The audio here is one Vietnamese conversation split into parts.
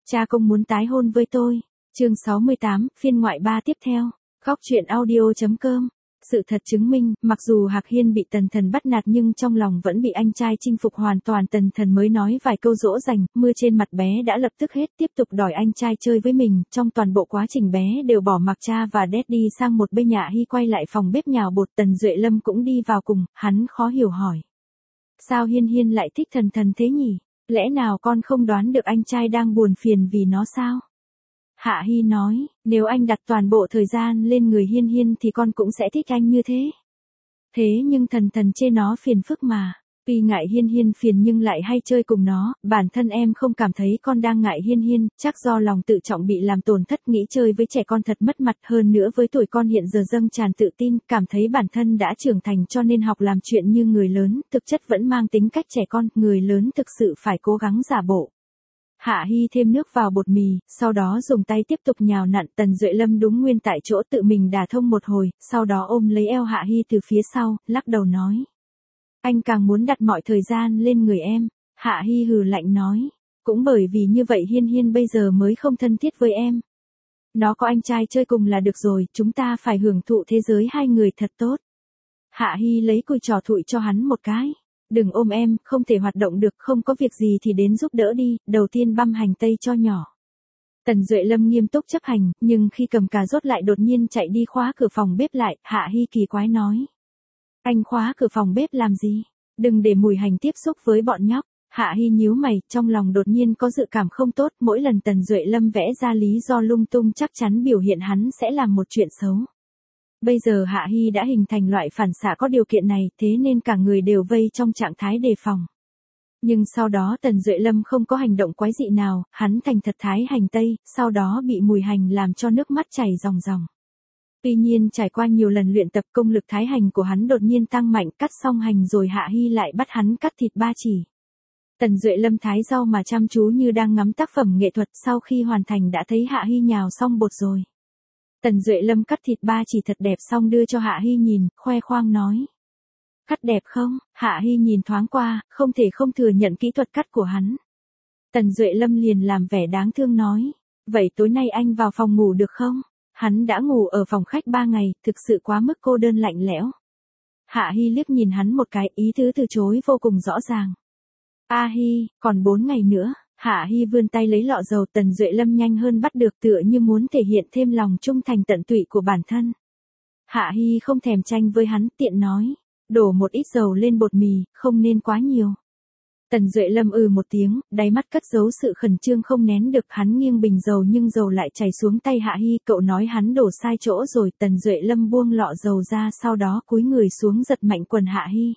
Cha công muốn tái hôn với tôi. Chương 68, phiên ngoại 3 tiếp theo. Góc truyện audio.com. Sự thật chứng minh, mặc dù Hạc Hiên bị Tần Thần bắt nạt nhưng trong lòng vẫn bị anh trai chinh phục hoàn toàn. Tần Thần mới nói vài câu dỗ dành, mưa trên mặt bé đã lập tức hết, tiếp tục đòi anh trai chơi với mình. Trong toàn bộ quá trình bé đều bỏ mặc cha và Daddy sang một bên. Hạ Hi quay lại phòng bếp nhào bột, Tần Duệ Lâm cũng đi vào cùng, hắn khó hiểu hỏi. Sao Hiên Hiên lại thích Thần Thần thế nhỉ? Lẽ nào con không đoán được anh trai đang buồn phiền vì nó sao? Hạ Hi nói, nếu anh đặt toàn bộ thời gian lên người Hiên Hiên thì con cũng sẽ thích anh như thế. Thế nhưng Thần Thần chê nó phiền phức mà. Tuy ngại Hiên Hiên phiền nhưng lại hay chơi cùng nó, bản thân em không cảm thấy con đang ngại Hiên Hiên, chắc do lòng tự trọng bị làm tổn thất, nghĩ chơi với trẻ con thật mất mặt. Hơn nữa với tuổi con hiện giờ dâng tràn tự tin, cảm thấy bản thân đã trưởng thành cho nên học làm chuyện như người lớn, thực chất vẫn mang tính cách trẻ con, người lớn thực sự phải cố gắng giả bộ. Hạ Hi thêm nước vào bột mì, sau đó dùng tay tiếp tục nhào nặn. Tần Duệ Lâm đúng nguyên tại chỗ tự mình đả thông một hồi, sau đó ôm lấy eo Hạ Hi từ phía sau, lắc đầu nói. Anh càng muốn đặt mọi thời gian lên người em. Hạ Hi hừ lạnh nói. Cũng bởi vì như vậy Hiên Hiên bây giờ mới không thân thiết với em. Nó có anh trai chơi cùng là được rồi, chúng ta phải hưởng thụ thế giới hai người thật tốt. Hạ Hi lấy cùi trò thụi cho hắn một cái. Đừng ôm em, không thể hoạt động được, không có việc gì thì đến giúp đỡ đi, đầu tiên băm hành tây cho nhỏ. Tần Duệ Lâm nghiêm túc chấp hành, nhưng khi cầm cà rốt lại đột nhiên chạy đi khóa cửa phòng bếp lại. Hạ Hi kỳ quái nói. Anh khóa cửa phòng bếp làm gì? Đừng để mùi hành tiếp xúc với bọn nhóc. Hạ Hi nhíu mày, trong lòng đột nhiên có dự cảm không tốt. Mỗi lần Tần Duệ Lâm vẽ ra lý do lung tung chắc chắn biểu hiện hắn sẽ làm một chuyện xấu. Bây giờ Hạ Hi đã hình thành loại phản xạ có điều kiện này, thế nên cả người đều vây trong trạng thái đề phòng. Nhưng sau đó Tần Duệ Lâm không có hành động quái dị nào, hắn thành thật thái hành tây, sau đó bị mùi hành làm cho nước mắt chảy ròng ròng. Tuy nhiên trải qua nhiều lần luyện tập, công lực thái hành của hắn đột nhiên tăng mạnh, cắt xong hành rồi Hạ Hi lại bắt hắn cắt thịt ba chỉ. Tần Duệ Lâm thái rau mà chăm chú như đang ngắm tác phẩm nghệ thuật, sau khi hoàn thành đã thấy Hạ Hi nhào xong bột rồi. Tần Duệ Lâm cắt thịt ba chỉ thật đẹp xong đưa cho Hạ Hi nhìn, khoe khoang nói. Cắt đẹp không? Hạ Hi nhìn thoáng qua, không thể không thừa nhận kỹ thuật cắt của hắn. Tần Duệ Lâm liền làm vẻ đáng thương nói. Vậy tối nay anh vào phòng ngủ được không? Hắn đã ngủ ở phòng khách 3 ngày, thực sự quá mức cô đơn lạnh lẽo. Hạ Hi liếc nhìn hắn một cái, ý tứ từ chối vô cùng rõ ràng. A Hi, còn 4 ngày nữa. Hạ Hi vươn tay lấy lọ dầu. Tần Duệ Lâm nhanh hơn bắt được, tựa như muốn thể hiện thêm lòng trung thành tận tụy của bản thân. Hạ Hi không thèm tranh với hắn, tiện nói. Đổ một ít dầu lên bột mì, không nên quá nhiều. Tần Duệ Lâm một tiếng, đáy mắt cất giấu sự khẩn trương không nén được. Hắn nghiêng bình dầu nhưng dầu lại chảy xuống tay Hạ Hi. Cậu nói hắn đổ sai chỗ rồi. Tần Duệ Lâm buông lọ dầu ra, sau đó cúi người xuống giật mạnh quần Hạ Hi.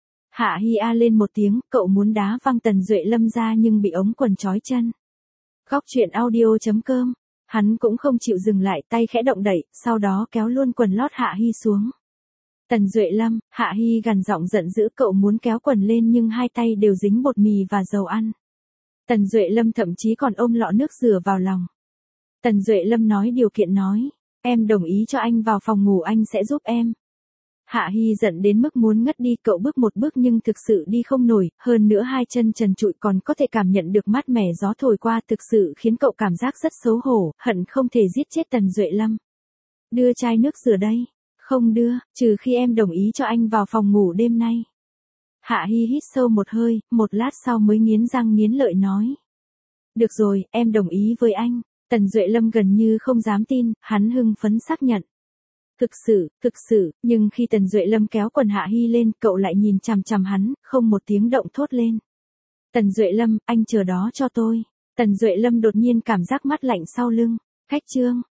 Hạ Hi a lên một tiếng, cậu muốn đá văng Tần Duệ Lâm ra nhưng bị ống quần trói chân. Góc truyện audio.com. Hắn cũng không chịu dừng lại, tay khẽ động đẩy, sau đó kéo luôn quần lót Hạ Hi xuống. Tần Duệ Lâm, Hạ Hi gằn giọng giận dữ, cậu muốn kéo quần lên nhưng hai tay đều dính bột mì và dầu ăn. Tần Duệ Lâm thậm chí còn ôm lọ nước rửa vào lòng. Tần Duệ Lâm nói điều kiện nói, em đồng ý cho anh vào phòng ngủ, anh sẽ giúp em. Hạ Hi giận đến mức muốn ngất đi, cậu bước một bước nhưng thực sự đi không nổi, hơn nữa hai chân trần trụi còn có thể cảm nhận được mát mẻ gió thổi qua, thực sự khiến cậu cảm giác rất xấu hổ, hận không thể giết chết Tần Duệ Lâm. Đưa chai nước rửa đây. Không đưa, trừ khi em đồng ý cho anh vào phòng ngủ đêm nay. Hạ Hi hít sâu một hơi, một lát sau mới nghiến răng nghiến lợi nói. Được rồi, em đồng ý với anh. Tần Duệ Lâm gần như không dám tin, hắn hưng phấn xác nhận. Thực sự, nhưng khi Tần Duệ Lâm kéo quần Hạ Hi lên, cậu lại nhìn chằm chằm hắn, không một tiếng động thốt lên. Tần Duệ Lâm, anh chờ đó cho tôi. Tần Duệ Lâm đột nhiên cảm giác mát lạnh sau lưng. Khách trương,